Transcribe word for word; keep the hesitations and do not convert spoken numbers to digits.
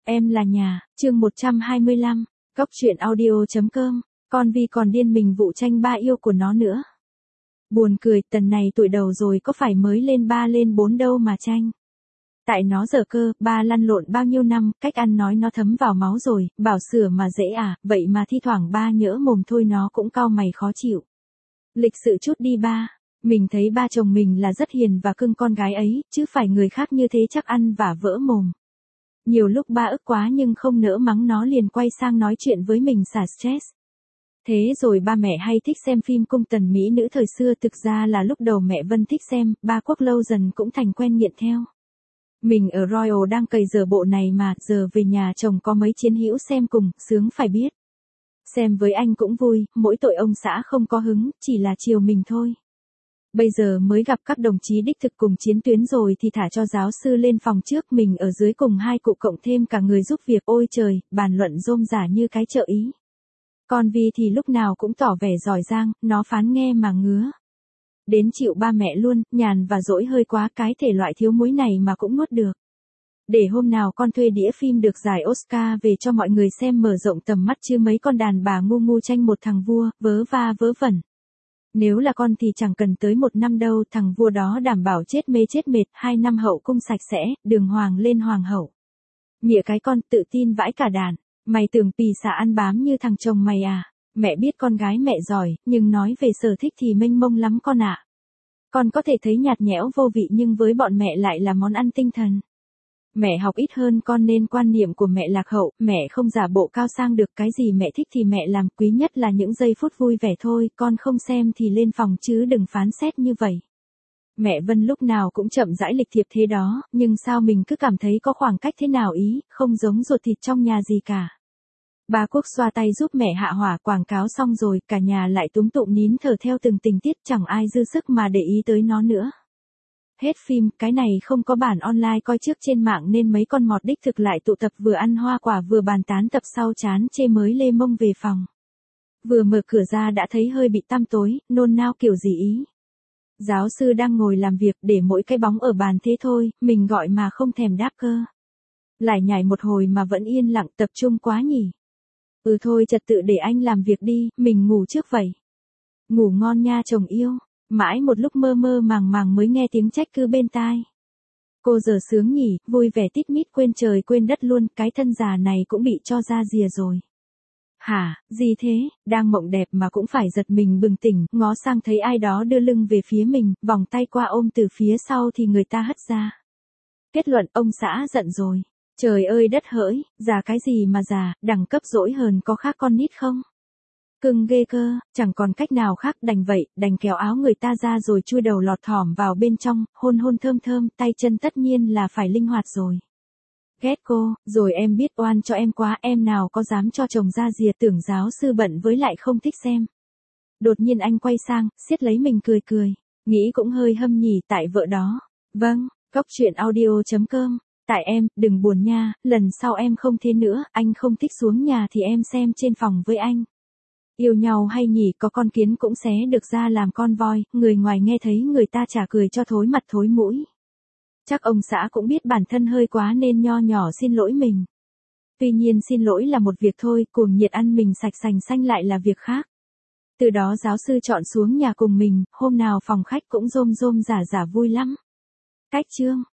Em là nhà, chương một trăm hai mươi lăm, Cóc truyện audio chấm com, con Vi còn điên mình vụ tranh ba yêu của nó nữa. Buồn cười, tần này tuổi đầu rồi có phải mới lên ba lên bốn đâu mà tranh. Tại nó dở cơ, ba lăn lộn bao nhiêu năm, cách ăn nói nó thấm vào máu rồi, bảo sửa mà dễ à, vậy mà thi thoảng ba nhỡ mồm thôi nó cũng cau mày khó chịu. Lịch sự chút đi ba, mình thấy ba chồng mình là rất hiền và cưng con gái ấy, chứ phải người khác như thế chắc ăn vả vỡ mồm. Nhiều lúc ba ức quá nhưng không nỡ mắng nó liền quay sang nói chuyện với mình xả stress. Thế rồi ba mẹ hay thích xem phim cung tần mỹ nữ thời xưa, thực ra là lúc đầu mẹ Vân thích xem, ba Quốc lâu dần cũng thành quen nghiện theo. Mình ở Royal đang cày giờ bộ này mà, giờ về nhà chồng có mấy chiến hữu xem cùng, sướng phải biết. Xem với anh cũng vui, mỗi tội ông xã không có hứng, chỉ là chiều mình thôi. Bây giờ mới gặp các đồng chí đích thực cùng chiến tuyến rồi thì thả cho giáo sư lên phòng trước, mình ở dưới cùng hai cụ cộng thêm cả người giúp việc, ôi trời, bàn luận rôm rả như cái chợ ý. Con Vi thì lúc nào cũng tỏ vẻ giỏi giang, nó phán nghe mà ngứa. Đến chịu ba mẹ luôn, nhàn và dỗi hơi quá, cái thể loại thiếu muối này mà cũng nuốt được. Để hôm nào con thuê đĩa phim được giải Oscar về cho mọi người xem mở rộng tầm mắt chứ mấy con đàn bà ngu ngu tranh một thằng vua, vớ va vớ vẩn. Nếu là con thì chẳng cần tới một năm đâu, thằng vua đó đảm bảo chết mê chết mệt, hai năm hậu cung sạch sẽ, đường hoàng lên hoàng hậu. Mỉa cái con tự tin vãi cả đàn, mày tưởng pì xả ăn bám như thằng chồng mày à, mẹ biết con gái mẹ giỏi, nhưng nói về sở thích thì mênh mông lắm con ạ. Con có thể thấy nhạt nhẽo vô vị nhưng với bọn mẹ lại là món ăn tinh thần. Mẹ học ít hơn con nên quan niệm của mẹ lạc hậu, mẹ không giả bộ cao sang được, cái gì mẹ thích thì mẹ làm, quý nhất là những giây phút vui vẻ thôi, con không xem thì lên phòng chứ đừng phán xét như vậy. Mẹ Vân lúc nào cũng chậm rãi lịch thiệp thế đó, nhưng sao mình cứ cảm thấy có khoảng cách thế nào ý, không giống ruột thịt trong nhà gì cả. Bà Quốc xoa tay giúp mẹ hạ hỏa, quảng cáo xong rồi, cả nhà lại túm tụm nín thở theo từng tình tiết, chẳng ai dư sức mà để ý tới nó nữa. Hết phim, cái này không có bản online coi trước trên mạng nên mấy con mọt đích thực lại tụ tập vừa ăn hoa quả vừa bàn tán, tập sau chán chê mới lê mông về phòng. Vừa mở cửa ra đã thấy hơi bị tăm tối, nôn nao kiểu gì ý. Giáo sư đang ngồi làm việc, để mỗi cái bóng ở bàn thế thôi, mình gọi mà không thèm đáp cơ. Lại nhảy một hồi mà vẫn yên lặng, tập trung quá nhỉ. Ừ thôi trật tự để anh làm việc đi, mình ngủ trước vậy. Ngủ ngon nha chồng yêu. Mãi một lúc mơ mơ màng màng mới nghe tiếng trách cứ bên tai. Cô giờ sướng nhỉ, vui vẻ tít mít quên trời quên đất luôn, cái thân già này cũng bị cho ra rìa rồi. Hả, gì thế, đang mộng đẹp mà cũng phải giật mình bừng tỉnh, ngó sang thấy ai đó đưa lưng về phía mình, vòng tay qua ôm từ phía sau thì người ta hất ra. Kết luận, ông xã giận rồi. Trời ơi đất hỡi, già cái gì mà già, đẳng cấp dỗi hờn có khác con nít không? Cưng ghê cơ, chẳng còn cách nào khác, đành vậy, đành kéo áo người ta ra rồi chui đầu lọt thỏm vào bên trong, hôn hôn thơm thơm, tay chân tất nhiên là phải linh hoạt rồi. Ghét cô, rồi em biết oan cho em quá, em nào có dám cho chồng ra rìa, tưởng giáo sư bận với lại không thích xem. Đột nhiên anh quay sang, siết lấy mình cười cười, nghĩ cũng hơi hâm nhỉ tại vợ đó. Vâng, Cóc truyện audio chấm com, tại em, đừng buồn nha, lần sau em không thế nữa, anh không thích xuống nhà thì em xem trên phòng với anh. Yêu nhau hay nhỉ, có con kiến cũng xé được ra làm con voi, người ngoài nghe thấy người ta chả cười cho thối mặt thối mũi. Chắc ông xã cũng biết bản thân hơi quá nên nho nhỏ xin lỗi mình. Tuy nhiên xin lỗi là một việc thôi, cuồng nhiệt ăn mình sạch sành xanh lại là việc khác. Từ đó giáo sư chọn xuống nhà cùng mình, hôm nào phòng khách cũng rôm rôm rả rả vui lắm. Cách chương